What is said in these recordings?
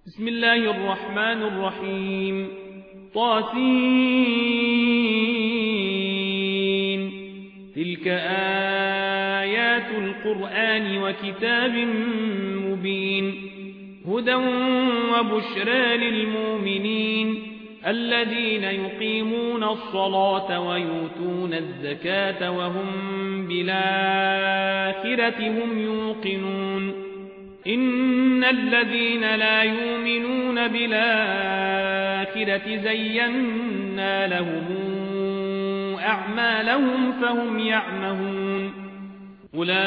بسم الله الرحمن الرحيم طاسين تلك آيات القرآن وكتاب مبين هدى وبشرى للمؤمنين الذين يقيمون الصلاة ويؤتون الزكاة وهم بالآخرة هم يوقنون إن الذين لا يؤمنون بالآخرة زينا لهم أعمالهم فهم يعمهون أولئك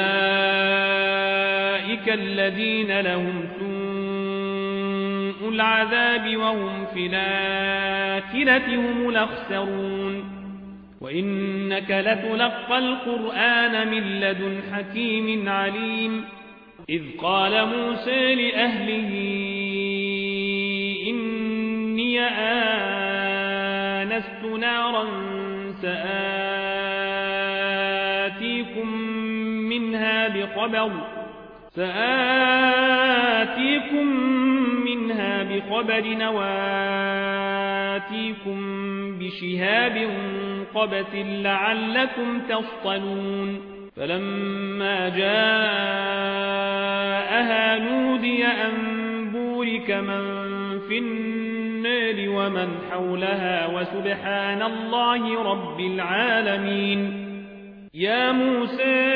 الذين لهم سوء العذاب وهم في الآخرة هم الأخسرون وإنك لتلقى القرآن من لدن حكيم عليم إذ قال موسى لأهله إني آنست نارا سآتيكم منها بخبر وآتيكم بشهاب قبس لعلكم تصطلون فلما جاءها نودي أن بورك من في النار ومن حولها وسبحان الله رب العالمين يا موسى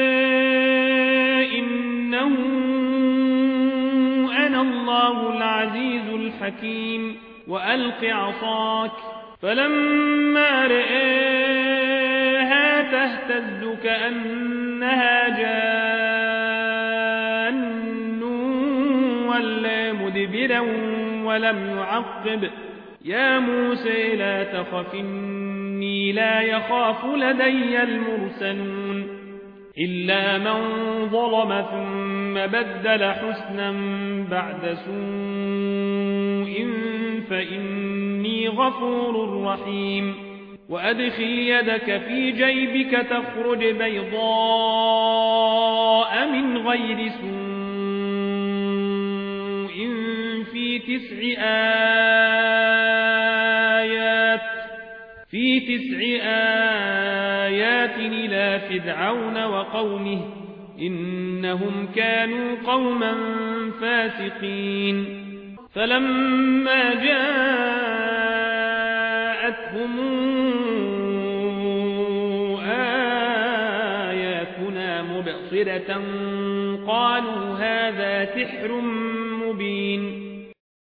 إنه أنا الله العزيز الحكيم وألق عصاك فلما رآها تهتز كأنها جان ولا مدبرا ولم يعقب يا موسى لا تخف إني لا يخاف لدي المرسلون إلا من ظلم ثم بدل حسنا بعد سوء فإني غفور رحيم وأدخل يدك في جيبك تخرج بيضاء من غير سوء في تسع آيات إلى فرعون وقومه إنهم كانوا قوما فاسقين فلما جاءتهم آياتنا مبصرة قالوا هذا سحر